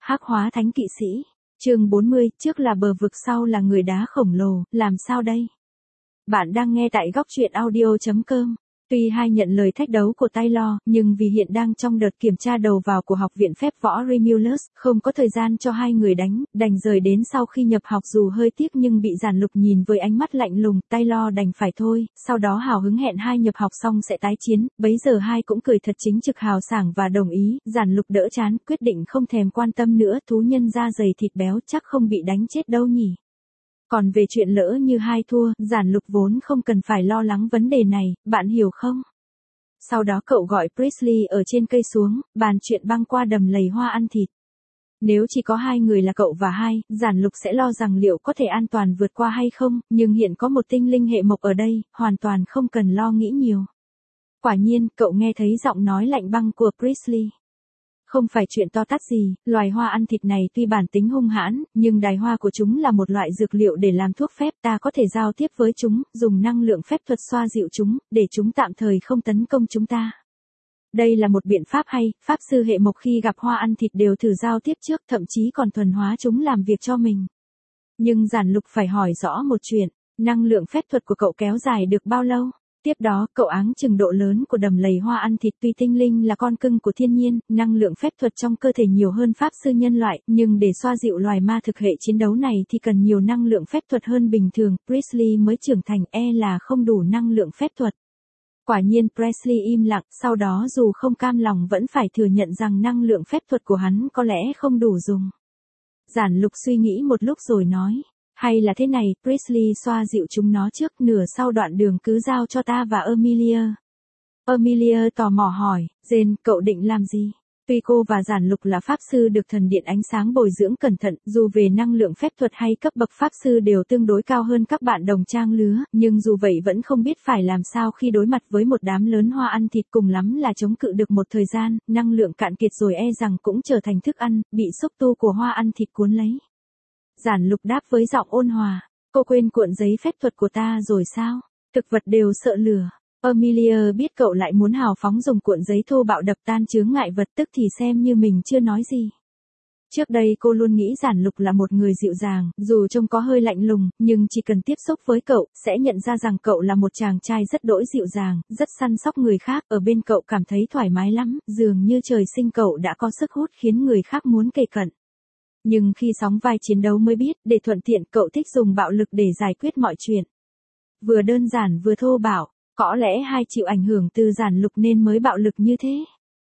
Hắc hóa thánh kỵ sĩ. Chương 40, trước là bờ vực sau là người đá khổng lồ, làm sao đây? Bạn đang nghe tại góc truyện audio.com. Tuy hai nhận lời thách đấu của Taylor, nhưng vì hiện đang trong đợt kiểm tra đầu vào của Học viện Phép võ Romulus, không có thời gian cho hai người đánh, đành rời đến sau khi nhập học. Dù hơi tiếc nhưng bị Giản Lục nhìn với ánh mắt lạnh lùng, Taylor đành phải thôi, sau đó hào hứng hẹn hai nhập học xong sẽ tái chiến, bấy giờ hai cũng cười thật chính trực hào sảng và đồng ý. Giản Lục đỡ chán, quyết định không thèm quan tâm nữa, thú nhân da dày thịt béo chắc không bị đánh chết đâu nhỉ. Còn về chuyện lỡ như hai thua, Giản Lục vốn không cần phải lo lắng vấn đề này, bạn hiểu không? Sau đó cậu gọi Presley ở trên cây xuống, bàn chuyện băng qua đầm lầy hoa ăn thịt. Nếu chỉ có hai người là cậu và hai, Giản Lục sẽ lo rằng liệu có thể an toàn vượt qua hay không, nhưng hiện có một tinh linh hệ mộc ở đây, hoàn toàn không cần lo nghĩ nhiều. Quả nhiên, cậu nghe thấy giọng nói lạnh băng của Presley. Không phải chuyện to tát gì, loài hoa ăn thịt này tuy bản tính hung hãn, nhưng đài hoa của chúng là một loại dược liệu để làm thuốc phép, ta có thể giao tiếp với chúng, dùng năng lượng phép thuật xoa dịu chúng, để chúng tạm thời không tấn công chúng ta. Đây là một biện pháp hay, pháp sư hệ mộc khi gặp hoa ăn thịt đều thử giao tiếp trước, thậm chí còn thuần hóa chúng làm việc cho mình. Nhưng Giản Lục phải hỏi rõ một chuyện, năng lượng phép thuật của cậu kéo dài được bao lâu? Tiếp đó, cậu áng chừng độ lớn của đầm lầy hoa ăn thịt. Tuy tinh linh là con cưng của thiên nhiên, năng lượng phép thuật trong cơ thể nhiều hơn pháp sư nhân loại, nhưng để xoa dịu loài ma thực hệ chiến đấu này thì cần nhiều năng lượng phép thuật hơn bình thường. Presley mới trưởng thành là không đủ năng lượng phép thuật. Quả nhiên Presley im lặng, sau đó dù không cam lòng vẫn phải thừa nhận rằng năng lượng phép thuật của hắn có lẽ không đủ dùng. Giản Lục suy nghĩ một lúc rồi nói. Hay là thế này, Presley xoa dịu chúng nó trước, nửa sau đoạn đường cứ giao cho ta và Amelia. Amelia tò mò hỏi, Jane, cậu định làm gì? Tuy cô và Giản Lục là pháp sư được thần điện ánh sáng bồi dưỡng cẩn thận, dù về năng lượng phép thuật hay cấp bậc pháp sư đều tương đối cao hơn các bạn đồng trang lứa, nhưng dù vậy vẫn không biết phải làm sao khi đối mặt với một đám lớn hoa ăn thịt, cùng lắm là chống cự được một thời gian, năng lượng cạn kiệt rồi rằng cũng trở thành thức ăn, bị xúc tu của hoa ăn thịt cuốn lấy. Giản Lục đáp với giọng ôn hòa, cô quên cuộn giấy phép thuật của ta rồi sao? Thực vật đều sợ lửa. Amelia biết cậu lại muốn hào phóng dùng cuộn giấy thô bạo đập tan chướng ngại vật, tức thì xem như mình chưa nói gì. Trước đây cô luôn nghĩ Giản Lục là một người dịu dàng, dù trông có hơi lạnh lùng, nhưng chỉ cần tiếp xúc với cậu, sẽ nhận ra rằng cậu là một chàng trai rất đỗi dịu dàng, rất săn sóc người khác, ở bên cậu cảm thấy thoải mái lắm, dường như trời sinh cậu đã có sức hút khiến người khác muốn kề cận. Nhưng khi sóng vai chiến đấu mới biết, để thuận tiện cậu thích dùng bạo lực để giải quyết mọi chuyện. Vừa đơn giản vừa thô bạo, có lẽ hai chịu ảnh hưởng từ Giản Lục nên mới bạo lực như thế.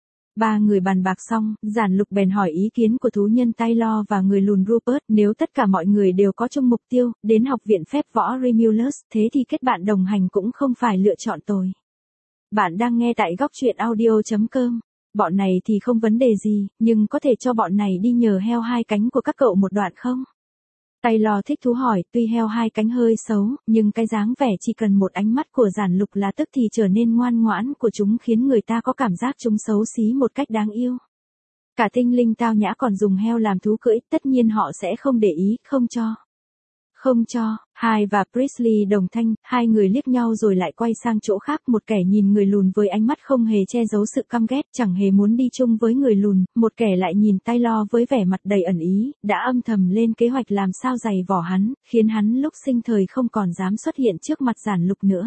Ba người bàn bạc xong, Giản Lục bèn hỏi ý kiến của thú nhân Taylor và người lùn Rupert. Nếu tất cả mọi người đều có chung mục tiêu, đến Học viện Phép võ Romulus, thế thì kết bạn đồng hành cũng không phải lựa chọn tồi. Bạn đang nghe tại góc truyện audio.com. Bọn này thì không vấn đề gì, nhưng có thể cho bọn này đi nhờ heo hai cánh của các cậu một đoạn không? Taylor thích thú hỏi, tuy heo hai cánh hơi xấu, nhưng cái dáng vẻ chỉ cần một ánh mắt của Giản Lục là tức thì trở nên ngoan ngoãn của chúng, khiến người ta có cảm giác chúng xấu xí một cách đáng yêu. Cả tinh linh tao nhã còn dùng heo làm thú cưỡi, tất nhiên họ sẽ không để ý, không cho. Không cho. Hai và Presley đồng thanh, hai người liếc nhau rồi lại quay sang chỗ khác, một kẻ nhìn người lùn với ánh mắt không hề che giấu sự căm ghét, chẳng hề muốn đi chung với người lùn, một kẻ lại nhìn Taylor với vẻ mặt đầy ẩn ý, đã âm thầm lên kế hoạch làm sao giày vò hắn, khiến hắn lúc sinh thời không còn dám xuất hiện trước mặt Giản Lục nữa.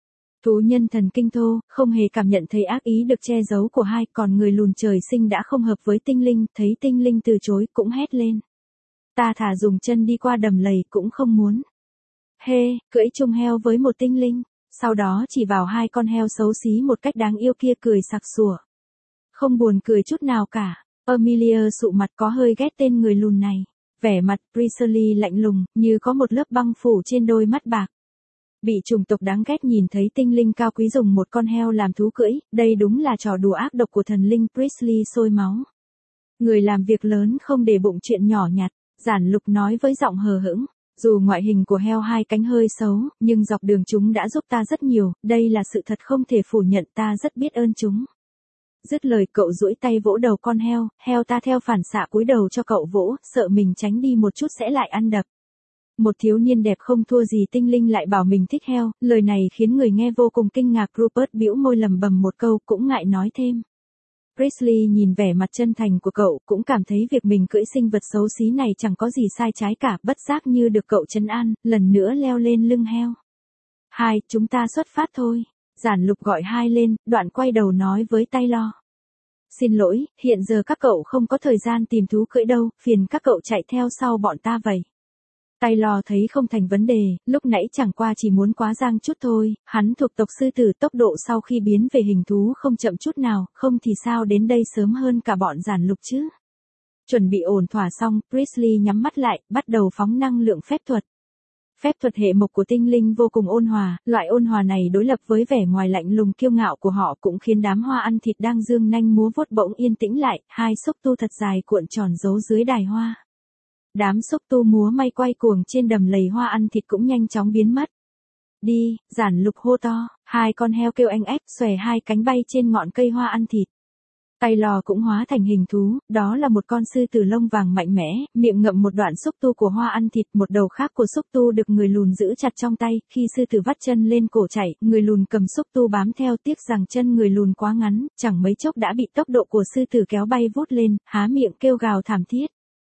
Thú nhân thần kinh thô, không hề cảm nhận thấy ác ý được che giấu của hai, còn người lùn trời sinh đã không hợp với tinh linh, thấy tinh linh từ chối cũng hét lên. Ta thà dùng chân đi qua đầm lầy cũng không muốn. Cưỡi chung heo với một tinh linh, sau đó chỉ vào hai con heo xấu xí một cách đáng yêu kia cười sặc sủa. Không buồn cười chút nào cả, Amelia sụ mặt có hơi ghét tên người lùn này. Vẻ mặt Presley lạnh lùng, như có một lớp băng phủ trên đôi mắt bạc. Bị chủng tộc đáng ghét nhìn thấy tinh linh cao quý dùng một con heo làm thú cưỡi, đây đúng là trò đùa ác độc của thần linh. Presley sôi máu. Người làm việc lớn không để bụng chuyện nhỏ nhặt. Giản Lục nói với giọng hờ hững, dù ngoại hình của heo hai cánh hơi xấu, nhưng dọc đường chúng đã giúp ta rất nhiều, đây là sự thật không thể phủ nhận, ta rất biết ơn chúng. Dứt lời cậu duỗi tay vỗ đầu con heo, heo ta theo phản xạ cúi đầu cho cậu vỗ, sợ mình tránh đi một chút sẽ lại ăn đập. Một thiếu niên đẹp không thua gì tinh linh lại bảo mình thích heo, lời này khiến người nghe vô cùng kinh ngạc. Rupert bĩu môi lẩm bẩm một câu cũng ngại nói thêm. Presley nhìn vẻ mặt chân thành của cậu cũng cảm thấy việc mình cưỡi sinh vật xấu xí này chẳng có gì sai trái cả, bất giác như được cậu trấn an, lần nữa leo lên lưng heo. Hai, chúng ta xuất phát thôi. Giản Lục gọi hai lên, đoạn quay đầu nói với Taylor. Xin lỗi, hiện giờ các cậu không có thời gian tìm thú cưỡi đâu, phiền các cậu chạy theo sau bọn ta vậy. Taylor thấy không thành vấn đề, lúc nãy chẳng qua chỉ muốn quá giang chút thôi, hắn thuộc tộc sư tử, tốc độ sau khi biến về hình thú không chậm chút nào, không thì sao đến đây sớm hơn cả bọn Giản Lục chứ. Chuẩn bị ổn thỏa xong, Presley nhắm mắt lại, bắt đầu phóng năng lượng phép thuật. Phép thuật hệ mộc của tinh linh vô cùng ôn hòa, loại ôn hòa này đối lập với vẻ ngoài lạnh lùng kiêu ngạo của họ cũng khiến đám hoa ăn thịt đang dương nanh múa vuốt bỗng yên tĩnh lại, hai xúc tu thật dài cuộn tròn giấu dưới đài hoa. Đám xúc tu múa may quay cuồng trên đầm lầy hoa ăn thịt cũng nhanh chóng biến mất. Đi, Giản Lục hô to, hai con heo kêu anh ép xòe hai cánh bay trên ngọn cây hoa ăn thịt. Taylor cũng hóa thành hình thú, đó là một con sư tử lông vàng mạnh mẽ, miệng ngậm một đoạn xúc tu của hoa ăn thịt, một đầu khác của xúc tu được người lùn giữ chặt trong tay, khi sư tử vắt chân lên cổ chạy, người lùn cầm xúc tu bám theo, tiếc rằng chân người lùn quá ngắn, chẳng mấy chốc đã bị tốc độ của sư tử kéo bay vút lên, há miệng kêu gào thảm thiết.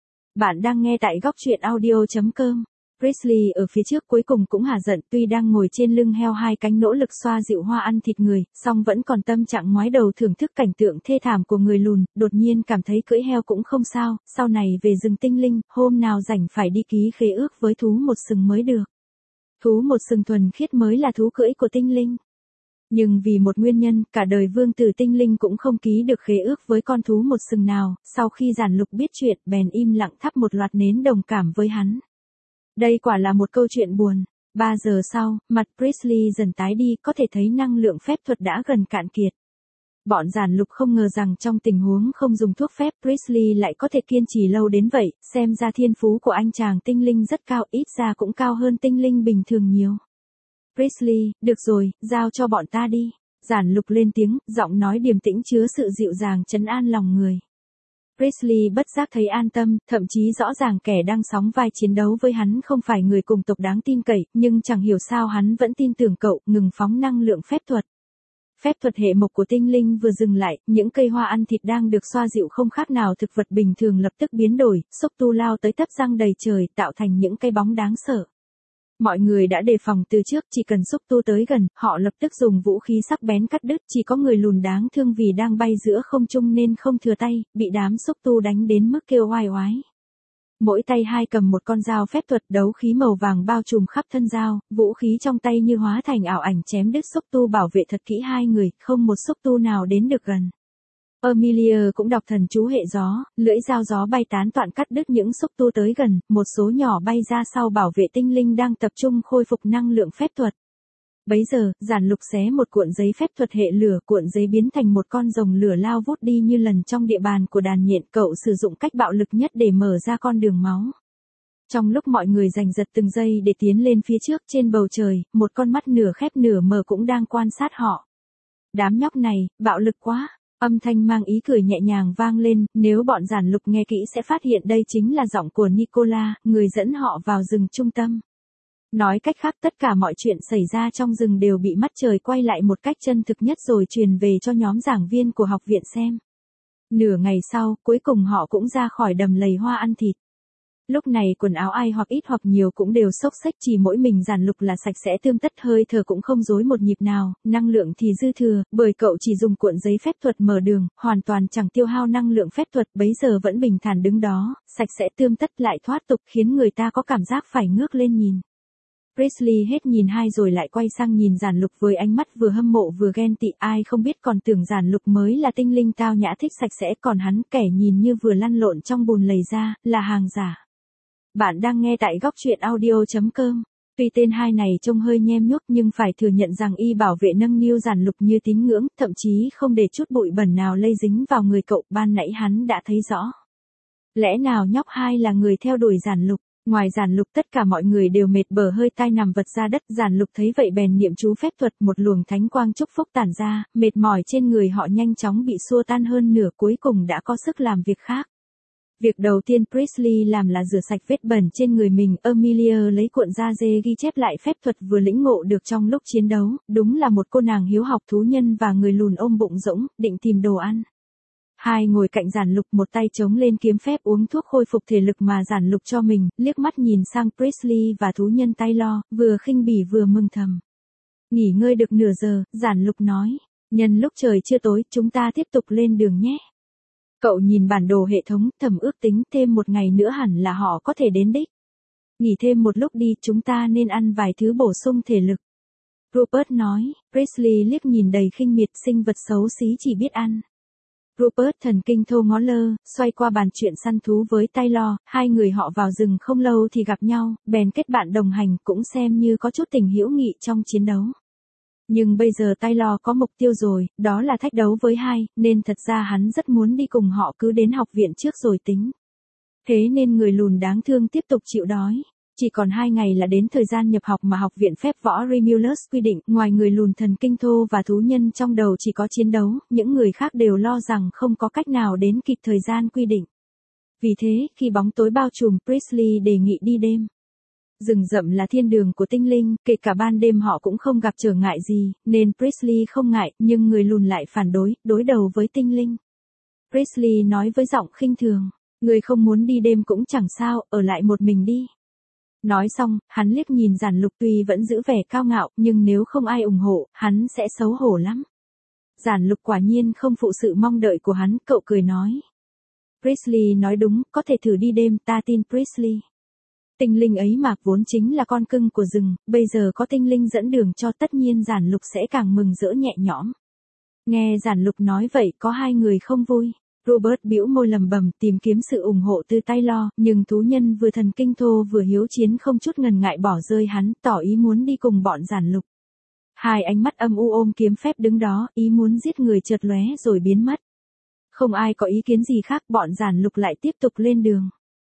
Bạn đang nghe tại góc truyện audio.com. Presley ở phía trước cuối cùng cũng hả giận, tuy đang ngồi trên lưng heo hai cánh nỗ lực xoa dịu hoa ăn thịt người, song vẫn còn tâm trạng ngoái đầu thưởng thức cảnh tượng thê thảm của người lùn, đột nhiên cảm thấy cưỡi heo cũng không sao, sau này về rừng tinh linh, hôm nào rảnh phải đi ký khế ước với thú một sừng mới được. Thú một sừng thuần khiết mới là thú cưỡi của tinh linh. Nhưng vì một nguyên nhân, cả đời vương tử tinh linh cũng không ký được khế ước với con thú một sừng nào, sau khi Giản Lục biết chuyện, bèn im lặng thắp một loạt nến đồng cảm với hắn. Đây quả là một câu chuyện buồn. 3 giờ sau, mặt Presley dần tái đi, có thể thấy năng lượng phép thuật đã gần cạn kiệt. Bọn Giản Lục không ngờ rằng trong tình huống không dùng thuốc phép, Presley lại có thể kiên trì lâu đến vậy, xem ra thiên phú của anh chàng tinh linh rất cao, ít ra cũng cao hơn tinh linh bình thường nhiều. Presley, được rồi, giao cho bọn ta đi. Giản Lục lên tiếng, giọng nói điềm tĩnh chứa sự dịu dàng trấn an lòng người. Presley bất giác thấy an tâm, thậm chí rõ ràng kẻ đang sóng vai chiến đấu với hắn không phải người cùng tộc đáng tin cậy, nhưng chẳng hiểu sao hắn vẫn tin tưởng cậu, ngừng phóng năng lượng phép thuật. Phép thuật hệ mộc của tinh linh vừa dừng lại, những cây hoa ăn thịt đang được xoa dịu không khác nào thực vật bình thường lập tức biến đổi, xúc tu lao tới tấp răng đầy trời, tạo thành những cây bóng đáng sợ. Mọi người đã đề phòng từ trước, chỉ cần xúc tu tới gần, họ lập tức dùng vũ khí sắc bén cắt đứt, chỉ có người lùn đáng thương vì đang bay giữa không trung nên không thừa tay, bị đám xúc tu đánh đến mức kêu oai oái. Mỗi tay hai cầm một con dao phép thuật, đấu khí màu vàng bao trùm khắp thân dao, vũ khí trong tay như hóa thành ảo ảnh chém đứt xúc tu, bảo vệ thật kỹ hai người, không một xúc tu nào đến được gần. Amelia cũng đọc thần chú hệ gió, lưỡi dao gió bay tán toạn cắt đứt những xúc tu tới gần, một số nhỏ bay ra sau bảo vệ tinh linh đang tập trung khôi phục năng lượng phép thuật. Bấy giờ, Giản Lục xé một cuộn giấy phép thuật hệ lửa, cuộn giấy biến thành một con rồng lửa lao vút đi như lần trong địa bàn của đàn nhện, cậu sử dụng cách bạo lực nhất để mở ra con đường máu. Trong lúc mọi người giành giật từng giây để tiến lên phía trước, trên bầu trời, một con mắt nửa khép nửa mở cũng đang quan sát họ. Đám nhóc này, bạo lực quá. Âm thanh mang ý cười nhẹ nhàng vang lên, nếu bọn Giản Lục nghe kỹ sẽ phát hiện đây chính là giọng của Nicola, người dẫn họ vào rừng trung tâm. Nói cách khác, tất cả mọi chuyện xảy ra trong rừng đều bị mắt trời quay lại một cách chân thực nhất rồi truyền về cho nhóm giảng viên của học viện xem. Nửa ngày sau, cuối cùng họ cũng ra khỏi đầm lầy hoa ăn thịt. Lúc này quần áo ai hoặc ít hoặc nhiều cũng đều xốc xếch, chỉ mỗi mình Giản Lục là sạch sẽ tươm tất, hơi thở cũng không rối một nhịp nào, năng lượng thì dư thừa, bởi cậu chỉ dùng cuộn giấy phép thuật mở đường, hoàn toàn chẳng tiêu hao năng lượng phép thuật, bấy giờ vẫn bình thản đứng đó, sạch sẽ tươm tất lại thoát tục, khiến người ta có cảm giác phải ngước lên nhìn. Presley hết nhìn hai rồi lại quay sang nhìn Giản Lục với ánh mắt vừa hâm mộ vừa ghen tị, ai không biết còn tưởng Giản Lục mới là tinh linh tao nhã thích sạch sẽ, còn hắn kẻ nhìn như vừa lăn lộn trong bùn lầy ra, là hàng giả. Bạn đang nghe tại góc truyện audio.com. Tuy tên hai này trông hơi nhem nhuốc nhưng phải thừa nhận rằng y bảo vệ nâng niu Giản Lục như tín ngưỡng, thậm chí không để chút bụi bẩn nào lây dính vào người cậu, ban nãy hắn đã thấy rõ. Lẽ nào nhóc hai là người theo đuổi Giản Lục? Ngoài Giản Lục tất cả mọi người đều mệt bở hơi tai nằm vật ra đất, Giản Lục thấy vậy bèn niệm chú phép thuật, một luồng thánh quang chúc phúc tản ra, mệt mỏi trên người họ nhanh chóng bị xua tan hơn nửa, cuối cùng đã có sức làm việc khác. Việc đầu tiên Presley làm là rửa sạch vết bẩn trên người mình, Amelia lấy cuộn da dê ghi chép lại phép thuật vừa lĩnh ngộ được trong lúc chiến đấu, đúng là một cô nàng hiếu học thú nhân và người lùn ôm bụng rỗng, định tìm đồ ăn. Hai ngồi cạnh Giản Lục, một tay chống lên kiếm phép uống thuốc khôi phục thể lực mà Giản Lục cho mình, liếc mắt nhìn sang Presley và thú nhân Taylor, vừa khinh bỉ vừa mừng thầm. Nghỉ ngơi được nửa giờ, Giản Lục nói. Nhân lúc trời chưa tối, chúng ta tiếp tục lên đường nhé. Cậu nhìn bản đồ hệ thống, thầm ước tính thêm một ngày nữa hẳn là họ có thể đến đích. Nghỉ thêm một lúc đi, chúng ta nên ăn vài thứ bổ sung thể lực. Rupert nói. Presley liếc nhìn đầy khinh miệt, sinh vật xấu xí chỉ biết ăn. Rupert thần kinh thô ngó lơ, xoay qua bàn chuyện săn thú với Taylor, hai người họ vào rừng không lâu thì gặp nhau, bèn kết bạn đồng hành, cũng xem như có chút tình hữu nghị trong chiến đấu. Nhưng bây giờ Taylor có mục tiêu rồi, đó là thách đấu với hai, nên thật ra hắn rất muốn đi cùng họ, cứ đến học viện trước rồi tính. Thế nên người lùn đáng thương tiếp tục chịu đói. Chỉ còn 2 ngày là đến thời gian nhập học mà học viện phép võ Remulus quy định, ngoài người lùn thần kinh thô và thú nhân trong đầu chỉ có chiến đấu, những người khác đều lo rằng không có cách nào đến kịp thời gian quy định. Vì thế, khi bóng tối bao trùm, Presley đề nghị đi đêm. Rừng rậm là thiên đường của tinh linh, kể cả ban đêm họ cũng không gặp trở ngại gì, nên Presley không ngại, nhưng người lùn lại phản đối đầu với tinh linh. Presley nói với giọng khinh thường, người không muốn đi đêm cũng chẳng sao, ở lại một mình đi. Nói xong, hắn liếc nhìn Giản Lục, tuy vẫn giữ vẻ cao ngạo, nhưng nếu không ai ủng hộ, hắn sẽ xấu hổ lắm. Giản Lục quả nhiên không phụ sự mong đợi của hắn, cậu cười nói. Presley nói đúng, có thể thử đi đêm, ta tin Presley. Tinh linh ấy mà vốn chính là con cưng của rừng, bây giờ có tinh linh dẫn đường cho, tất nhiên Giản Lục sẽ càng mừng rỡ nhẹ nhõm. Nghe Giản Lục nói vậy, có hai người không vui. Robert bĩu môi lầm bầm, tìm kiếm sự ủng hộ từ Taylor, nhưng thú nhân vừa thần kinh thô vừa hiếu chiến không chút ngần ngại bỏ rơi hắn, tỏ ý muốn đi cùng bọn Giản Lục. Hai ánh mắt âm u ôm kiếm phép đứng đó, ý muốn giết người chợt lóe rồi biến mất. Không ai có ý kiến gì khác, bọn Giản Lục lại tiếp tục lên đường.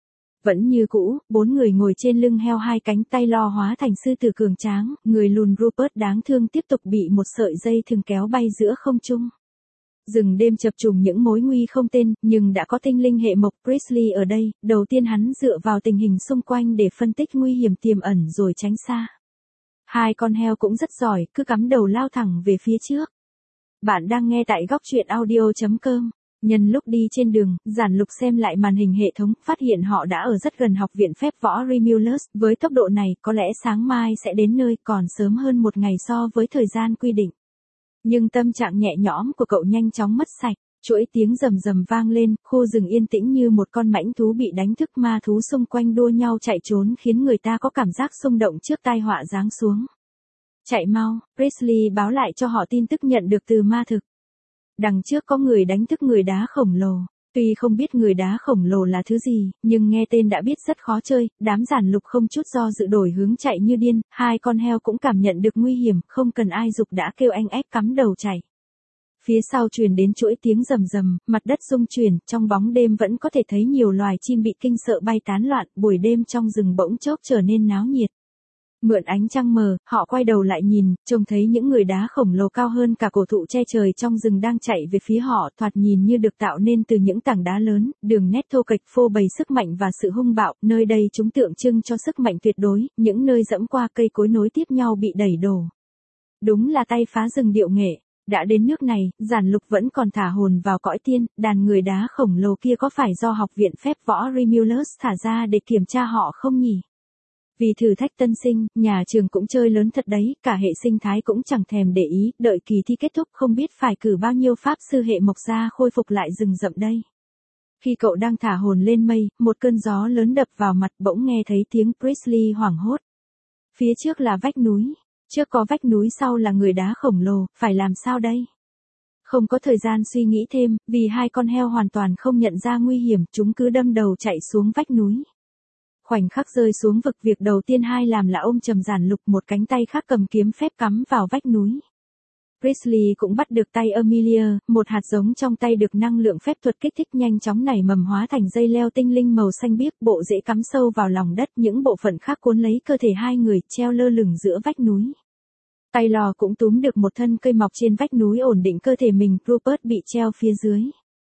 Vẫn như cũ, 4 người ngồi trên lưng heo, hai cánh Taylor hóa thành sư tử cường tráng, người lùn Rupert đáng thương tiếp tục bị một sợi dây thừng kéo bay giữa không trung. Rừng đêm chập trùng những mối nguy không tên, nhưng đã có tinh linh hệ mộc Presley ở đây, đầu tiên hắn dựa vào tình hình xung quanh để phân tích nguy hiểm tiềm ẩn rồi tránh xa. Hai con heo cũng rất giỏi, cứ cắm đầu lao thẳng về phía trước. Bạn đang nghe tại góc truyện audio.com. Nhân lúc đi trên đường, Giản Lục xem lại màn hình hệ thống, phát hiện họ đã ở rất gần học viện phép võ Remulus, với tốc độ này, có lẽ sáng mai sẽ đến nơi, còn sớm hơn một ngày so với thời gian quy định. Nhưng tâm trạng nhẹ nhõm của cậu nhanh chóng mất sạch, chuỗi tiếng rầm rầm vang lên, khu rừng yên tĩnh như một con mãnh thú bị đánh thức, ma thú xung quanh đua nhau chạy trốn khiến người ta có cảm giác xung động trước tai họa giáng xuống. Chạy mau, Presley báo lại cho họ tin tức nhận được từ ma thực. Đằng trước có người đánh thức người đá khổng lồ. Tuy không biết người đá khổng lồ là thứ gì, nhưng nghe tên đã biết rất khó chơi, đám Giản Lục không chút do dự đổi hướng chạy như điên, hai con heo cũng cảm nhận được nguy hiểm, không cần ai giục đã kêu anh ép cắm đầu chạy. Phía sau truyền đến chuỗi tiếng rầm rầm, mặt đất rung chuyển, trong bóng đêm vẫn có thể thấy nhiều loài chim bị kinh sợ bay tán loạn, buổi đêm trong rừng bỗng chốc trở nên náo nhiệt. Mượn ánh trăng mờ, họ quay đầu lại nhìn, trông thấy những người đá khổng lồ cao hơn cả cổ thụ che trời trong rừng đang chạy về phía họ, thoạt nhìn như được tạo nên từ những tảng đá lớn, đường nét thô kệch phô bày sức mạnh và sự hung bạo, nơi đây chúng tượng trưng cho sức mạnh tuyệt đối, những nơi dẫm qua cây cối nối tiếp nhau bị đẩy đổ. Đúng là tay phá rừng điệu nghệ. Đã đến nước này, Giản Lục vẫn còn thả hồn vào cõi tiên, đàn người đá khổng lồ kia có phải do học viện phép võ Remulus thả ra để kiểm tra họ không nhỉ? Vì thử thách tân sinh, nhà trường cũng chơi lớn thật đấy, cả hệ sinh thái cũng chẳng thèm để ý, đợi kỳ thi kết thúc không biết phải cử bao nhiêu pháp sư hệ mộc ra khôi phục lại rừng rậm đây. Khi cậu đang thả hồn lên mây, một cơn gió lớn đập vào mặt, bỗng nghe thấy tiếng Presley hoảng hốt. Phía trước là vách núi, trước có vách núi, sau là người đá khổng lồ, phải làm sao đây? Không có thời gian suy nghĩ thêm, vì hai con heo hoàn toàn không nhận ra nguy hiểm, chúng cứ đâm đầu chạy xuống vách núi. Khoảnh khắc rơi xuống vực, việc đầu tiên hai làm là ôm chầm Giản Lục, một cánh tay khác cầm kiếm phép cắm vào vách núi. Presley cũng bắt được tay Amelia, một hạt giống trong tay được năng lượng phép thuật kích thích nhanh chóng nảy mầm hóa thành dây leo tinh linh màu xanh biếc, bộ rễ cắm sâu vào lòng đất, những bộ phận khác cuốn lấy cơ thể hai người, treo lơ lửng giữa vách núi. Taylor cũng túm được một thân cây mọc trên vách núi ổn định cơ thể mình, Rupert bị treo phía dưới.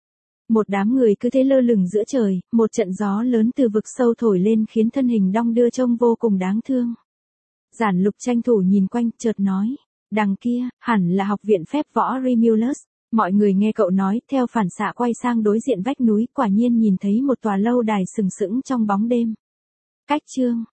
Một đám người cứ thế lơ lửng giữa trời, một trận gió lớn từ vực sâu thổi lên khiến thân hình đong đưa trông vô cùng đáng thương. Giản Lục tranh thủ nhìn quanh, chợt nói, đằng kia, hẳn là học viện phép võ Remulus. Mọi người nghe cậu nói, theo phản xạ quay sang đối diện vách núi, quả nhiên nhìn thấy một tòa lâu đài sừng sững trong bóng đêm. Cách chương